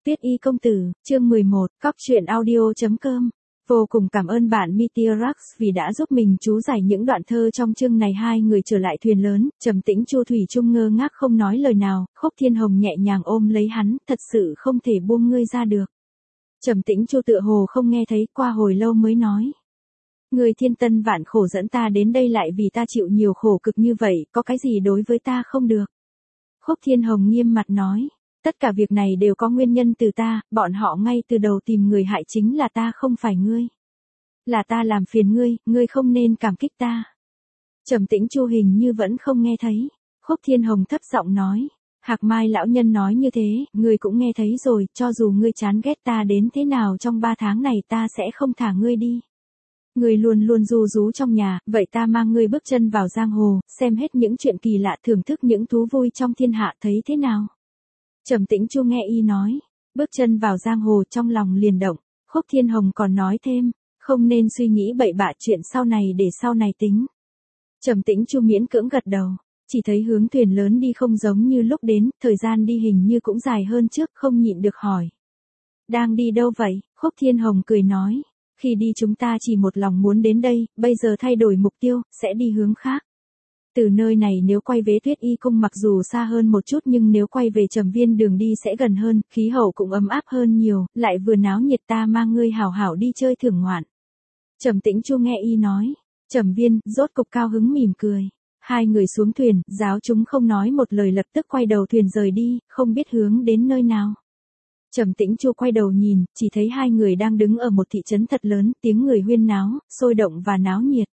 Tuyết Y công tử, chương 11, cóc truyện audio.com. Vô cùng cảm ơn bạn Meteorux vì đã giúp mình chú giải những đoạn thơ trong chương này. Hai người trở lại thuyền lớn, trầm tĩnh Chu thủy chung ngơ ngác không nói lời nào, Khúc Thiên Hồng nhẹ nhàng ôm lấy hắn, thật sự không thể buông ngươi ra được. Trầm tĩnh Chu tựa hồ không nghe thấy, qua hồi lâu mới nói. Ngươi thiên tân vạn khổ dẫn ta đến đây lại vì ta chịu nhiều khổ cực như vậy, có cái gì đối với ta không được? Khúc Thiên Hồng nghiêm mặt nói. Tất cả việc này đều có nguyên nhân từ ta, bọn họ ngay từ đầu tìm người hại chính là ta không phải ngươi. Là ta làm phiền ngươi, ngươi không nên cảm kích ta. Trầm tĩnh Chu hình như vẫn không nghe thấy. Khúc Thiên Hồng thấp giọng nói. Hạc Mai lão nhân nói như thế, ngươi cũng nghe thấy rồi, cho dù ngươi chán ghét ta đến thế nào trong 3 tháng này ta sẽ không thả ngươi đi. Ngươi luôn luôn ru rú trong nhà, vậy ta mang ngươi bước chân vào giang hồ, xem hết những chuyện kỳ lạ, thưởng thức những thú vui trong thiên hạ, thấy thế nào? Trầm tĩnh Chu nghe y nói, bước chân vào giang hồ trong lòng liền động. Khúc Thiên Hồng còn nói thêm, không nên suy nghĩ bậy bạ, chuyện sau này để sau này tính. Trầm tĩnh Chu miễn cưỡng gật đầu, chỉ thấy hướng thuyền lớn đi không giống như lúc đến, thời gian đi hình như cũng dài hơn trước, không nhịn được hỏi. Đang đi đâu vậy? Khúc Thiên Hồng cười nói, khi đi chúng ta chỉ một lòng muốn đến đây, bây giờ thay đổi mục tiêu, sẽ đi hướng khác. Từ nơi này nếu quay về Tuyết Y cung mặc dù xa hơn một chút nhưng nếu quay về Trầm Viên đường đi sẽ gần hơn, khí hậu cũng ấm áp hơn nhiều, lại vừa náo nhiệt, ta mang ngươi hảo hảo đi chơi thưởng ngoạn. Trầm tĩnh Chu nghe y nói, Trầm Viên, rốt cục cao hứng mỉm cười. Hai người xuống thuyền, giáo chúng không nói một lời lập tức quay đầu thuyền rời đi, không biết hướng đến nơi nào. Trầm tĩnh Chu quay đầu nhìn, chỉ thấy hai người đang đứng ở một thị trấn thật lớn, tiếng người huyên náo, sôi động và náo nhiệt.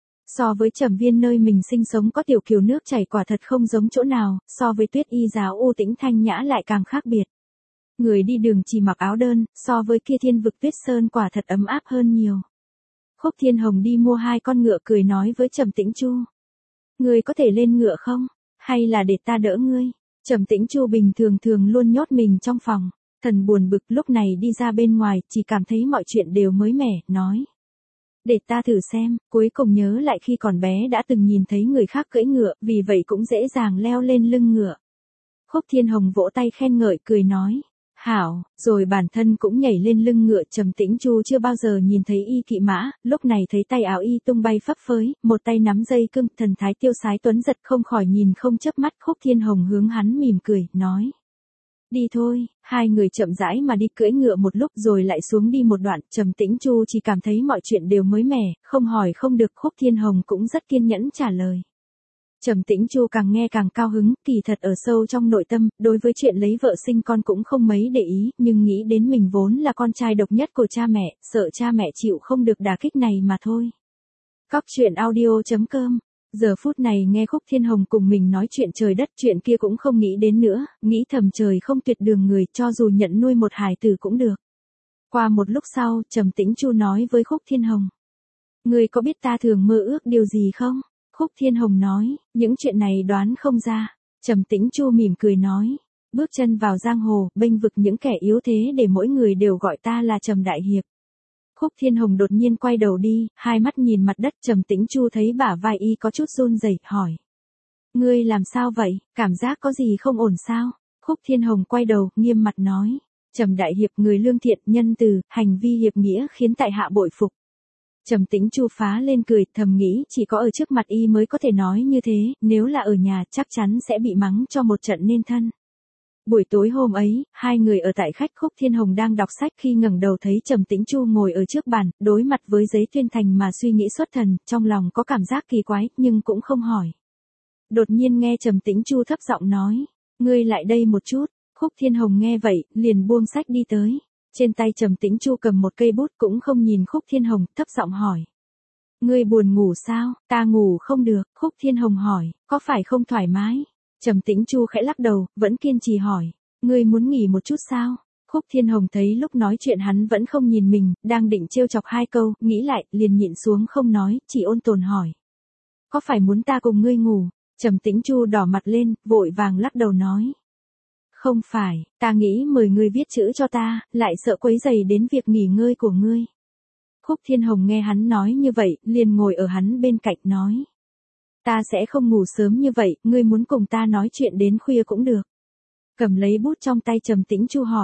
So với Trầm Viên nơi mình sinh sống có tiểu kiều nước chảy quả thật không giống chỗ nào, so với Tuyết Y giáo u tĩnh thanh nhã lại càng khác biệt. Người đi đường chỉ mặc áo đơn, so với kia thiên vực Tuyết Sơn quả thật ấm áp hơn nhiều. Khúc Thiên Hồng đi mua 2 con ngựa cười nói với Trầm tĩnh Chu. Ngươi có thể lên ngựa không? Hay là để ta đỡ ngươi? Trầm tĩnh Chu bình thường luôn nhốt mình trong phòng, thần buồn bực, lúc này đi ra bên ngoài, chỉ cảm thấy mọi chuyện đều mới mẻ, nói. Để ta thử xem, cuối cùng nhớ lại khi còn bé đã từng nhìn thấy người khác cưỡi ngựa, vì vậy cũng dễ dàng leo lên lưng ngựa. Khúc Thiên Hồng vỗ tay khen ngợi cười nói, hảo, rồi bản thân cũng nhảy lên lưng ngựa. Trầm tĩnh Chu chưa bao giờ nhìn thấy y kỵ mã, lúc này thấy tay áo y tung bay phấp phới, một tay nắm dây cương, thần thái tiêu sái tuấn giật không khỏi nhìn không chớp mắt. Khúc Thiên Hồng hướng hắn mỉm cười, nói. Đi thôi, hai người chậm rãi mà đi cưỡi ngựa một lúc rồi lại xuống đi một đoạn, Trầm tĩnh Chu chỉ cảm thấy mọi chuyện đều mới mẻ, không hỏi không được. Khúc Thiên Hồng cũng rất kiên nhẫn trả lời. Trầm tĩnh Chu càng nghe càng cao hứng, kỳ thật ở sâu trong nội tâm, đối với chuyện lấy vợ sinh con cũng không mấy để ý, nhưng nghĩ đến mình vốn là con trai độc nhất của cha mẹ, sợ cha mẹ chịu không được đả kích này mà thôi. Cóc truyện audio.com. Giờ phút này nghe Khúc Thiên Hồng cùng mình nói chuyện trời đất, chuyện kia cũng không nghĩ đến nữa, nghĩ thầm trời không tuyệt đường người, cho dù nhận nuôi một hài tử cũng được. Qua một lúc sau, Trầm tĩnh Chu nói với Khúc Thiên Hồng. Ngươi có biết ta thường mơ ước điều gì không? Khúc Thiên Hồng nói, những chuyện này đoán không ra. Trầm tĩnh Chu mỉm cười nói, bước chân vào giang hồ, bênh vực những kẻ yếu thế để mỗi người đều gọi ta là Trầm Đại Hiệp. Khúc Thiên Hồng đột nhiên quay đầu đi, hai mắt nhìn mặt đất. Trầm tĩnh Chu thấy bả vai y có chút run rẩy, hỏi. Ngươi làm sao vậy, cảm giác có gì không ổn sao? Khúc Thiên Hồng quay đầu, nghiêm mặt nói. Trầm Đại Hiệp người lương thiện, nhân từ, hành vi hiệp nghĩa khiến tại hạ bội phục. Trầm tĩnh Chu phá lên cười, thầm nghĩ chỉ có ở trước mặt y mới có thể nói như thế, nếu là ở nhà chắc chắn sẽ bị mắng cho một trận nên thân. Buổi tối hôm ấy, hai người ở tại khách. Khúc Thiên Hồng đang đọc sách khi ngẩng đầu thấy Trầm tĩnh Chu ngồi ở trước bàn, đối mặt với giấy tuyên thành mà suy nghĩ xuất thần, trong lòng có cảm giác kỳ quái, nhưng cũng không hỏi. Đột nhiên nghe Trầm tĩnh Chu thấp giọng nói, ngươi lại đây một chút. Khúc Thiên Hồng nghe vậy, liền buông sách đi tới. Trên tay Trầm tĩnh Chu cầm một cây bút, cũng không nhìn Khúc Thiên Hồng, thấp giọng hỏi. Ngươi buồn ngủ sao? Ta ngủ không được. Khúc Thiên Hồng hỏi, có phải không thoải mái? Trầm tĩnh Chu khẽ lắc đầu, vẫn kiên trì hỏi, ngươi muốn nghỉ một chút sao? Khúc Thiên Hồng thấy lúc nói chuyện hắn vẫn không nhìn mình, đang định trêu chọc 2 câu, nghĩ lại, liền nhịn xuống không nói, chỉ ôn tồn hỏi. Có phải muốn ta cùng ngươi ngủ? Trầm tĩnh Chu đỏ mặt lên, vội vàng lắc đầu nói. Không phải, ta nghĩ mời ngươi viết chữ cho ta, lại sợ quấy rầy đến việc nghỉ ngơi của ngươi. Khúc Thiên Hồng nghe hắn nói như vậy, liền ngồi ở hắn bên cạnh nói. Ta sẽ không ngủ sớm như vậy, ngươi muốn cùng ta nói chuyện đến khuya cũng được. Cầm lấy bút trong tay Trầm tĩnh Chu hỏi.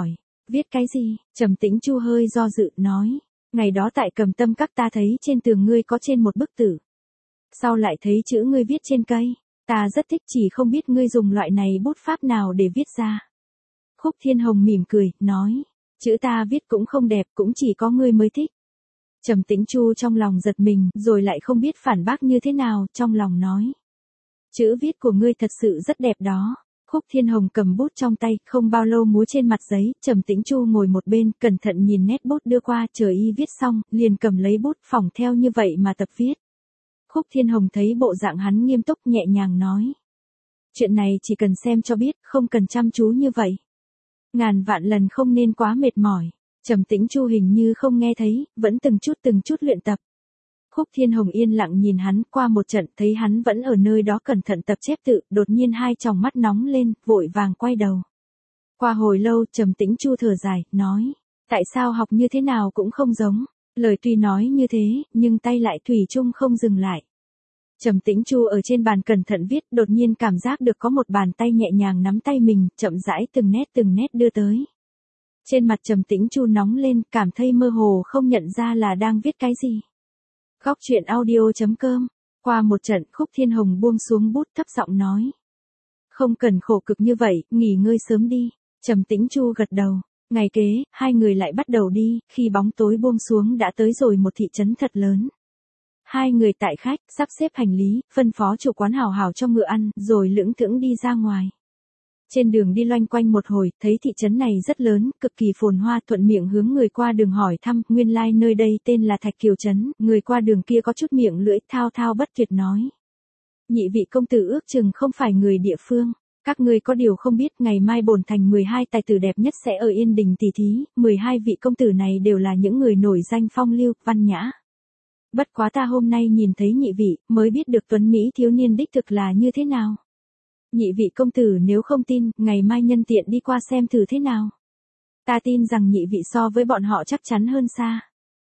Viết cái gì? Trầm Tĩnh Chu hơi do dự, nói. Ngày đó tại Cầm Tâm Các ta thấy trên tường ngươi có trên một bức tử. Sau lại thấy chữ ngươi viết trên cây. Ta rất thích, chỉ không biết ngươi dùng loại này bút pháp nào để viết ra. Khúc Thiên Hồng mỉm cười, nói. Chữ ta viết cũng không đẹp, cũng chỉ có ngươi mới thích. Trầm Tĩnh Chu trong lòng giật mình, rồi lại không biết phản bác như thế nào, trong lòng nói. Chữ viết của ngươi thật sự rất đẹp đó. Khúc Thiên Hồng cầm bút trong tay, không bao lâu múa trên mặt giấy, Trầm Tĩnh Chu ngồi một bên, cẩn thận nhìn nét bút đưa qua, chờ y viết xong, liền cầm lấy bút phỏng theo như vậy mà tập viết. Khúc Thiên Hồng thấy bộ dạng hắn nghiêm túc, nhẹ nhàng nói. Chuyện này chỉ cần xem cho biết, không cần chăm chú như vậy. Ngàn vạn lần không nên quá mệt mỏi. Trầm Tĩnh Chu hình như không nghe thấy, vẫn từng chút luyện tập. Khúc Thiên Hồng yên lặng nhìn hắn, qua một trận thấy hắn vẫn ở nơi đó cẩn thận tập chép tự, đột nhiên hai tròng mắt nóng lên, vội vàng quay đầu. Qua hồi lâu, Trầm Tĩnh Chu thở dài, nói, tại sao học như thế nào cũng không giống. Lời tuy nói như thế, nhưng tay lại thủy chung không dừng lại. Trầm Tĩnh Chu ở trên bàn cẩn thận viết, đột nhiên cảm giác được có một bàn tay nhẹ nhàng nắm tay mình, chậm rãi từng nét đưa tới. Trên mặt Trầm Tĩnh Chu nóng lên, cảm thấy mơ hồ không nhận ra là đang viết cái gì. Góc truyện audio.com. Qua một trận, Khúc Thiên Hồng buông xuống bút, thấp giọng nói. Không cần khổ cực như vậy, nghỉ ngơi sớm đi. Trầm Tĩnh Chu gật đầu. Ngày kế, hai người lại bắt đầu đi, khi bóng tối buông xuống đã tới rồi một thị trấn thật lớn. Hai người tại khách, sắp xếp hành lý, phân phó chủ quán hào hào cho ngựa ăn, rồi lững thững đi ra ngoài. Trên đường đi loanh quanh một hồi, thấy thị trấn này rất lớn, cực kỳ phồn hoa, thuận miệng hướng người qua đường hỏi thăm, nguyên lai nơi đây tên là Thạch Kiều Trấn, người qua đường kia có chút miệng lưỡi thao thao bất tuyệt nói. Nhị vị công tử ước chừng không phải người địa phương, các ngươi có điều không biết, ngày mai bổn thành 12 tài tử đẹp nhất sẽ ở Yên Đình tỷ thí, 12 vị công tử này đều là những người nổi danh phong lưu, văn nhã. Bất quá ta hôm nay nhìn thấy nhị vị, mới biết được tuấn Mỹ thiếu niên đích thực là như thế nào. Nhị vị công tử nếu không tin, ngày mai nhân tiện đi qua xem thử thế nào. Ta tin rằng nhị vị so với bọn họ chắc chắn hơn xa.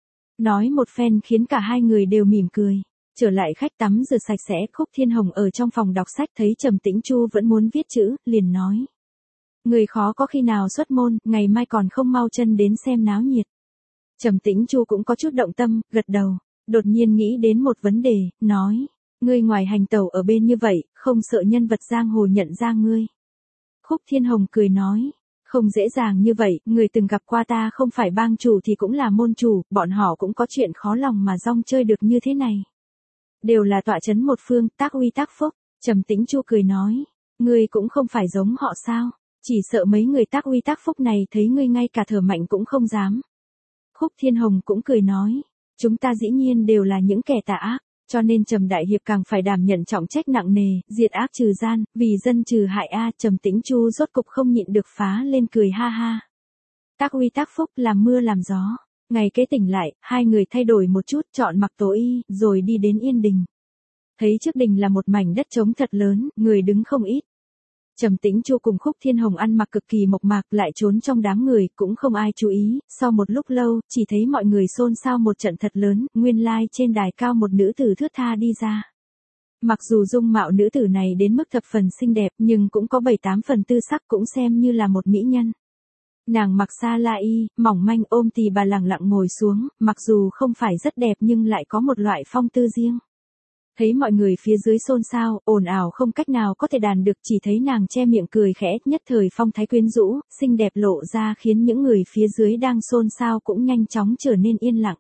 Nói một phen khiến cả hai người đều mỉm cười. Trở lại khách tắm rửa sạch sẽ, Khúc Thiên Hồng ở trong phòng đọc sách thấy Trầm Tĩnh Chu vẫn muốn viết chữ, liền nói. Người khó có khi nào xuất môn, ngày mai còn không mau chân đến xem náo nhiệt. Trầm Tĩnh Chu cũng có chút động tâm, gật đầu, đột nhiên nghĩ đến một vấn đề, nói. Ngươi ngoài hành tẩu ở bên như vậy, không sợ nhân vật giang hồ nhận ra ngươi. Khúc Thiên Hồng cười nói, không dễ dàng như vậy, người từng gặp qua ta không phải bang chủ thì cũng là môn chủ, bọn họ cũng có chuyện khó lòng mà rong chơi được như thế này. Đều là tọa chấn một phương, tác uy tác phúc. Trầm Tĩnh Chu cười nói, ngươi cũng không phải giống họ sao, chỉ sợ mấy người tác uy tác phúc này thấy ngươi ngay cả thở mạnh cũng không dám. Khúc Thiên Hồng cũng cười nói, chúng ta dĩ nhiên đều là những kẻ tà ác. Cho nên Trầm đại hiệp càng phải đảm nhận trọng trách nặng nề, diệt ác trừ gian, vì dân trừ hại a. Trầm Tĩnh Chu rốt cục không nhịn được phá lên cười ha ha. Tác uy tác phúc, làm mưa làm gió. Ngày kế tỉnh lại, hai người thay đổi một chút, chọn mặc tố y, rồi đi đến Yên Đình. Thấy trước đình là một mảnh đất trống thật lớn, người đứng không ít. Trầm Tĩnh Chu cùng Khúc Thiên Hồng ăn mặc cực kỳ mộc mạc, lại trốn trong đám người, cũng không ai chú ý, sau một lúc lâu, chỉ thấy mọi người xôn xao một trận thật lớn, nguyên lai trên đài cao một nữ tử thướt tha đi ra. Mặc dù dung mạo nữ tử này đến mức thập phần xinh đẹp, nhưng cũng có 7-8 phần tư sắc, cũng xem như là một mỹ nhân. Nàng mặc sa la y, mỏng manh, ôm tì bà lẳng lặng ngồi xuống, mặc dù không phải rất đẹp nhưng lại có một loại phong tư riêng. Thấy mọi người phía dưới xôn xao, ồn ào không cách nào có thể đàn được, chỉ thấy nàng che miệng cười khẽ, nhất thời phong thái quyến rũ, xinh đẹp lộ ra khiến những người phía dưới đang xôn xao cũng nhanh chóng trở nên yên lặng.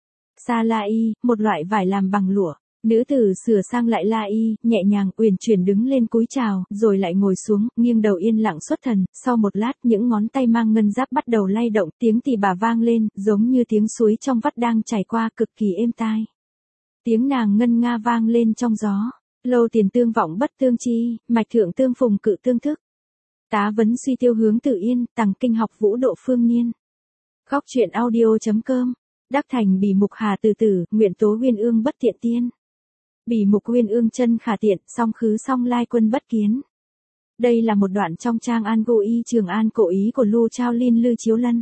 Sa la y, một loại vải làm bằng lụa. Nữ tử sửa sang lại la y, nhẹ nhàng uyển chuyển đứng lên cúi chào, rồi lại ngồi xuống, nghiêng đầu yên lặng xuất thần, sau một lát những ngón tay mang ngân giáp bắt đầu lay động, tiếng tỳ bà vang lên, giống như tiếng suối trong vắt đang chảy qua, cực kỳ êm tai. Tiếng nàng ngân nga vang lên trong gió, lâu tiền tương vọng bất tương chi, mạch thượng tương phùng cự tương thức. Tá vấn suy tiêu hướng tự yên, tằng kinh học vũ độ phương niên. Góc truyện audio.com. Đắc thành bỉ mục hà từ tử, nguyện tố huyên ương bất tiện tiên. Bỉ mục huyên ương chân khả tiện, song khứ song lai quân bất kiến. Đây là một đoạn trong trang An Gô Y Trường An cổ ý của Lưu Trao Liên Lư Chiếu Lân.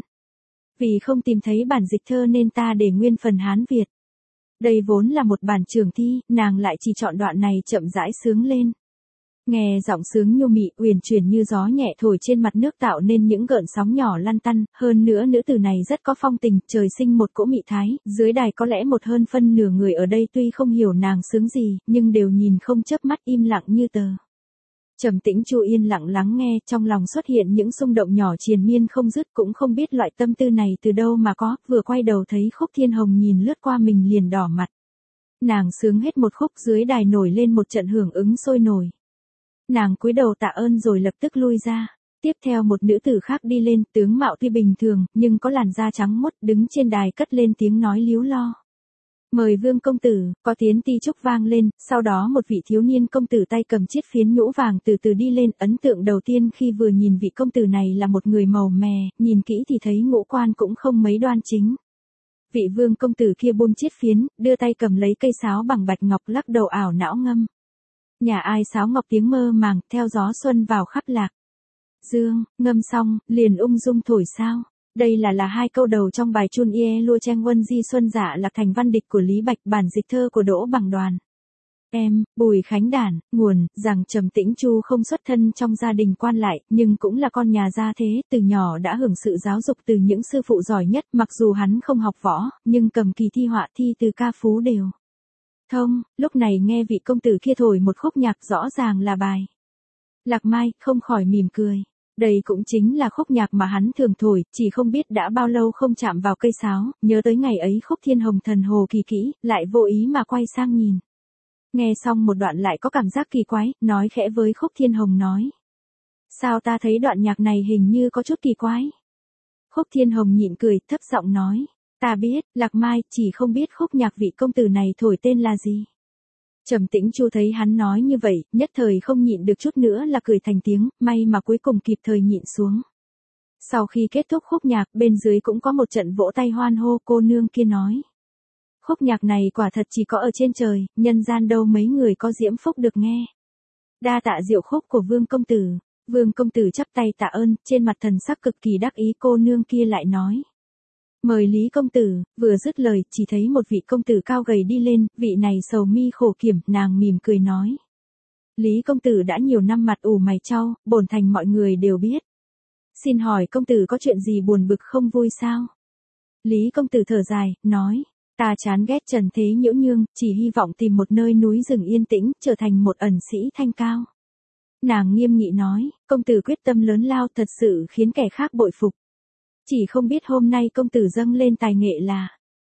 Vì không tìm thấy bản dịch thơ nên ta để nguyên phần Hán Việt. Đây vốn là một bản trường thi, nàng lại chỉ chọn đoạn này chậm rãi sướng lên. Nghe giọng sướng nhu mị uyển chuyển như gió nhẹ thổi trên mặt nước tạo nên những gợn sóng nhỏ lăn tăn, hơn nữa nữ tử này rất có phong tình, trời sinh một cỗ mị thái, dưới đài có lẽ một hơn phân nửa người ở đây tuy không hiểu nàng sướng gì, nhưng đều nhìn không chớp mắt im lặng như tờ. Trầm Tĩnh Chu yên lặng lắng nghe, trong lòng xuất hiện những xung động nhỏ triền miên không dứt, cũng không biết loại tâm tư này từ đâu mà có, vừa quay đầu thấy Khúc Thiên Hồng nhìn lướt qua mình liền đỏ mặt. Nàng sướng hết một khúc, dưới đài nổi lên một trận hưởng ứng sôi nổi. Nàng cúi đầu tạ ơn rồi lập tức lui ra. Tiếp theo một nữ tử khác đi lên, tướng mạo tuy bình thường, nhưng có làn da trắng muốt, đứng trên đài cất lên tiếng nói líu lo. Mời Vương công tử, có tiếng ti trúc vang lên, sau đó một vị thiếu niên công tử tay cầm chiếc phiến nhũ vàng từ từ đi lên, ấn tượng đầu tiên khi vừa nhìn vị công tử này là một người màu mè, nhìn kỹ thì thấy ngũ quan cũng không mấy đoan chính. Vị Vương công tử kia buông chiếc phiến, đưa tay cầm lấy cây sáo bằng bạch ngọc lắc đầu ảo não ngâm. Nhà ai sáo ngọc tiếng mơ màng, theo gió xuân vào khắp lạc. Dương, ngâm xong, liền ung dung thổi sao. Đây là hai câu đầu trong bài Chun Ie Lua Cheng Quân Di Xuân Dạ Lạc Thành văn địch của Lý Bạch, bản dịch thơ của Đỗ Bằng Đoàn. Em, Bùi Khánh Đản, nguồn, rằng Trầm Tĩnh Chu không xuất thân trong gia đình quan lại, nhưng cũng là con nhà gia thế, từ nhỏ đã hưởng sự giáo dục từ những sư phụ giỏi nhất, mặc dù hắn không học võ, nhưng cầm kỳ thi họa thi từ ca phú đều thông. Lúc này nghe vị công tử kia thổi một khúc nhạc rõ ràng là bài Lạc Mai, không khỏi mỉm cười. Đây cũng chính là khúc nhạc mà hắn thường thổi, chỉ không biết đã bao lâu không chạm vào cây sáo, nhớ tới ngày ấy Khúc Thiên Hồng thần hồ kỳ kỹ, lại vô ý mà quay sang nhìn. Nghe xong một đoạn lại có cảm giác kỳ quái, nói khẽ với Khúc Thiên Hồng nói. Sao ta thấy đoạn nhạc này hình như có chút kỳ quái? Khúc Thiên Hồng nhịn cười, thấp giọng nói. Ta biết, Lạc Mai, chỉ không biết khúc nhạc vị công tử này thổi tên là gì. Trầm Tĩnh Chu thấy hắn nói như vậy, nhất thời không nhịn được chút nữa là cười thành tiếng, may mà cuối cùng kịp thời nhịn xuống. Sau khi kết thúc khúc nhạc, bên dưới cũng có một trận vỗ tay hoan hô, cô nương kia nói. Khúc nhạc này quả thật chỉ có ở trên trời, nhân gian đâu mấy người có diễm phúc được nghe. Đa tạ diệu khúc của Vương công tử. Vương công tử chắp tay tạ ơn, trên mặt thần sắc cực kỳ đắc ý, cô nương kia lại nói. Mời Lý công tử, vừa dứt lời, chỉ thấy một vị công tử cao gầy đi lên, vị này sầu mi khổ kiểm, nàng mỉm cười nói. Lý công tử đã nhiều năm mặt ủ mày chau, bổn thành mọi người đều biết. Xin hỏi công tử có chuyện gì buồn bực không vui sao? Lý công tử thở dài, nói. Ta chán ghét trần thế nhiễu nhương, chỉ hy vọng tìm một nơi núi rừng yên tĩnh, trở thành một ẩn sĩ thanh cao. Nàng nghiêm nghị nói, công tử quyết tâm lớn lao thật sự khiến kẻ khác bội phục. Chỉ không biết hôm nay công tử dâng lên tài nghệ là.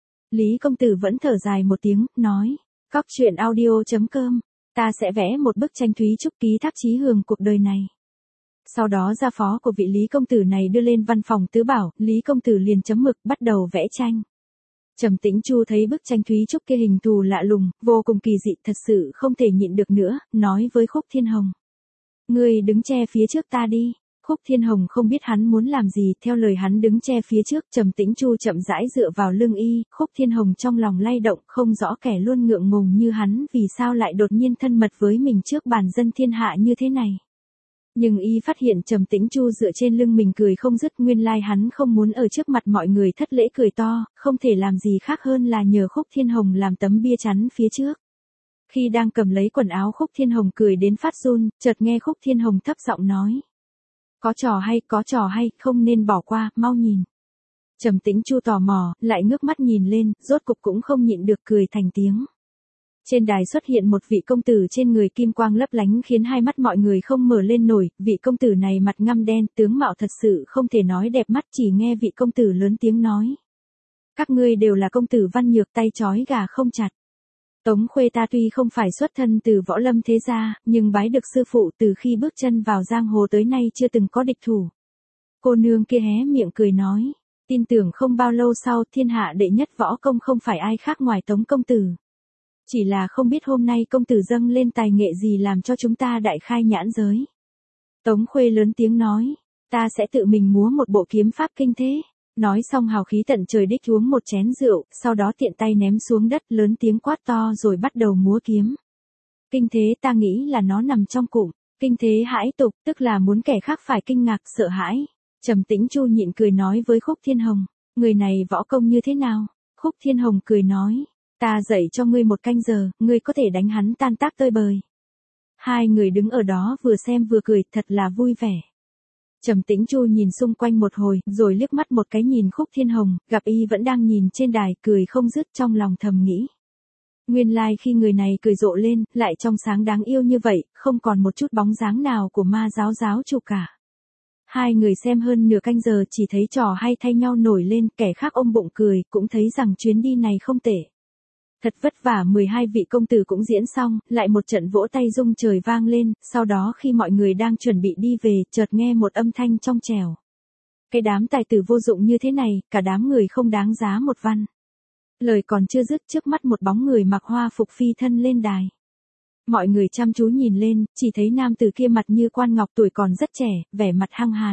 Lý công tử vẫn thở dài một tiếng, nói. Cóc truyện audio.com. Ta sẽ vẽ một bức tranh Thúy Trúc ký thác chí hường cuộc đời này. Sau đó gia phó của vị Lý công tử này đưa lên văn phòng tứ bảo, Lý công tử liền chấm mực bắt đầu vẽ tranh. Trầm Tĩnh Chu thấy bức tranh Thúy Trúc kia hình thù lạ lùng, vô cùng kỳ dị, thật sự không thể nhịn được nữa, nói với Khúc Thiên Hồng. Ngươi đứng che phía trước ta đi. Khúc Thiên Hồng không biết hắn muốn làm gì, theo lời hắn đứng che phía trước, Trầm Tĩnh Chu chậm rãi dựa vào lưng y, Khúc Thiên Hồng trong lòng lay động, không rõ kẻ luôn ngượng ngùng như hắn, vì sao lại đột nhiên thân mật với mình trước bàn dân thiên hạ như thế này. Nhưng y phát hiện Trầm Tĩnh Chu dựa trên lưng mình cười không dứt, nguyên lai hắn không muốn ở trước mặt mọi người thất lễ cười to, không thể làm gì khác hơn là nhờ Khúc Thiên Hồng làm tấm bia chắn phía trước. Khi đang cầm lấy quần áo Khúc Thiên Hồng cười đến phát run, chợt nghe Khúc Thiên Hồng thấp giọng nói. Có trò hay, không nên bỏ qua, mau nhìn. Trầm Tĩnh Chu tò mò, lại ngước mắt nhìn lên, rốt cục cũng không nhịn được cười thành tiếng. Trên đài xuất hiện một vị công tử trên người kim quang lấp lánh khiến hai mắt mọi người không mở lên nổi, vị công tử này mặt ngăm đen, tướng mạo thật sự không thể nói đẹp mắt, chỉ nghe vị công tử lớn tiếng nói. Các ngươi đều là công tử văn nhược, tay trói gà không chặt. Tống Khuê ta tuy không phải xuất thân từ võ lâm thế gia, nhưng bái được sư phụ từ khi bước chân vào giang hồ tới nay chưa từng có địch thủ. Cô nương kia hé miệng cười nói, tin tưởng không bao lâu sau thiên hạ đệ nhất võ công không phải ai khác ngoài Tống công tử. Chỉ là không biết hôm nay công tử dâng lên tài nghệ gì làm cho chúng ta đại khai nhãn giới. Tống Khuê lớn tiếng nói, ta sẽ tự mình múa một bộ kiếm pháp kinh thế. Nói xong hào khí tận trời đích uống một chén rượu, sau đó tiện tay ném xuống đất lớn tiếng quát to rồi bắt đầu múa kiếm. Kinh thế ta nghĩ là nó nằm trong cụm, kinh thế hãi tục, tức là muốn kẻ khác phải kinh ngạc sợ hãi. Trầm Tĩnh Chu nhịn cười nói với Khúc Thiên Hồng, người này võ công như thế nào? Khúc Thiên Hồng cười nói, ta dạy cho ngươi một canh giờ, ngươi có thể đánh hắn tan tác tơi bời. Hai người đứng ở đó vừa xem vừa cười, thật là vui vẻ. Trầm Tĩnh Chu nhìn xung quanh một hồi, rồi liếc mắt một cái nhìn Khúc Thiên Hồng, gặp y vẫn đang nhìn trên đài, cười không dứt, trong lòng thầm nghĩ. Nguyên lai khi người này cười rộ lên, lại trong sáng đáng yêu như vậy, không còn một chút bóng dáng nào của ma giáo giáo chủ cả. Hai người xem hơn nửa canh giờ chỉ thấy trò hay thay nhau nổi lên, kẻ khác ôm bụng cười, cũng thấy rằng chuyến đi này không tệ. Thật vất vả 12 vị công tử cũng diễn xong, lại một trận vỗ tay rung trời vang lên, sau đó khi mọi người đang chuẩn bị đi về, chợt nghe một âm thanh trong trẻo. Cái đám tài tử vô dụng như thế này, cả đám người không đáng giá một văn. Lời còn chưa dứt, trước mắt một bóng người mặc hoa phục phi thân lên đài. Mọi người chăm chú nhìn lên, chỉ thấy nam tử kia mặt như quan ngọc, tuổi còn rất trẻ, vẻ mặt hăng hái.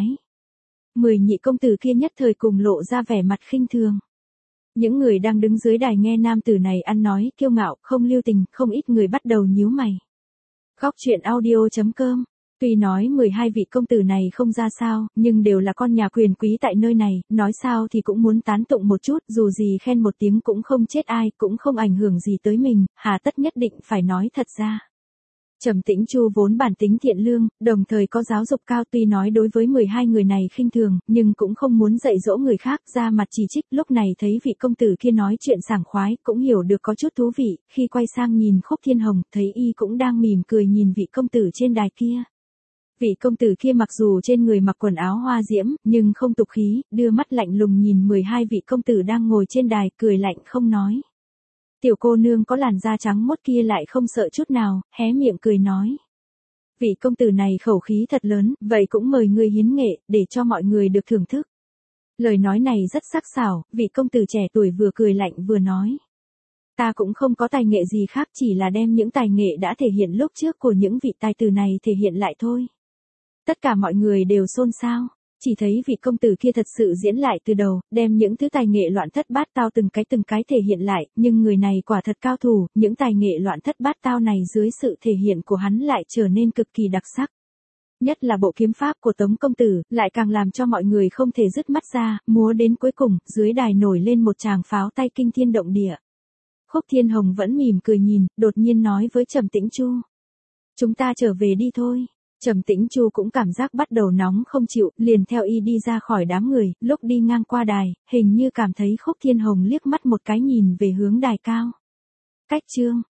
10 nhị công tử kia nhất thời cùng lộ ra vẻ mặt khinh thường. Những người đang đứng dưới đài nghe nam tử này ăn nói, kiêu ngạo, không lưu tình, không ít người bắt đầu nhíu mày. Góc truyện audio.com. Tuy nói 12 vị công tử này không ra sao, nhưng đều là con nhà quyền quý tại nơi này, nói sao thì cũng muốn tán tụng một chút, dù gì khen một tiếng cũng không chết ai, cũng không ảnh hưởng gì tới mình, hà tất nhất định phải nói thật ra. Trầm Tĩnh Chu vốn bản tính thiện lương, đồng thời có giáo dục cao, tuy nói đối với 12 người này khinh thường, nhưng cũng không muốn dạy dỗ người khác, ra mặt chỉ trích. Lúc này thấy vị công tử kia nói chuyện sảng khoái, cũng hiểu được có chút thú vị, khi quay sang nhìn Khúc Thiên Hồng, thấy y cũng đang mỉm cười nhìn vị công tử trên đài kia. Vị công tử kia mặc dù trên người mặc quần áo hoa diễm, nhưng không tục khí, đưa mắt lạnh lùng nhìn 12 vị công tử đang ngồi trên đài, cười lạnh không nói. Tiểu cô nương có làn da trắng mốt kia lại không sợ chút nào, hé miệng cười nói. Vị công tử này khẩu khí thật lớn, vậy cũng mời người hiến nghệ, để cho mọi người được thưởng thức. Lời nói này rất sắc sảo, vị công tử trẻ tuổi vừa cười lạnh vừa nói. Ta cũng không có tài nghệ gì khác, chỉ là đem những tài nghệ đã thể hiện lúc trước của những vị tài tử này thể hiện lại thôi. Tất cả mọi người đều xôn xao. Chỉ thấy vị công tử kia thật sự diễn lại từ đầu, đem những thứ tài nghệ loạn thất bát tao từng cái thể hiện lại, nhưng người này quả thật cao thủ, những tài nghệ loạn thất bát tao này dưới sự thể hiện của hắn lại trở nên cực kỳ đặc sắc. Nhất là bộ kiếm pháp của Tống công tử, lại càng làm cho mọi người không thể dứt mắt ra, múa đến cuối cùng, dưới đài nổi lên một tràng pháo tay kinh thiên động địa. Khúc Thiên Hồng vẫn mỉm cười nhìn, đột nhiên nói với Trầm Tĩnh Chu. Chúng ta trở về đi thôi. Trầm Tĩnh Chu cũng cảm giác bắt đầu nóng không chịu, liền theo y đi ra khỏi đám người, lúc đi ngang qua đài, hình như cảm thấy Khúc Thiên Hồng liếc mắt một cái nhìn về hướng đài cao. Cách chương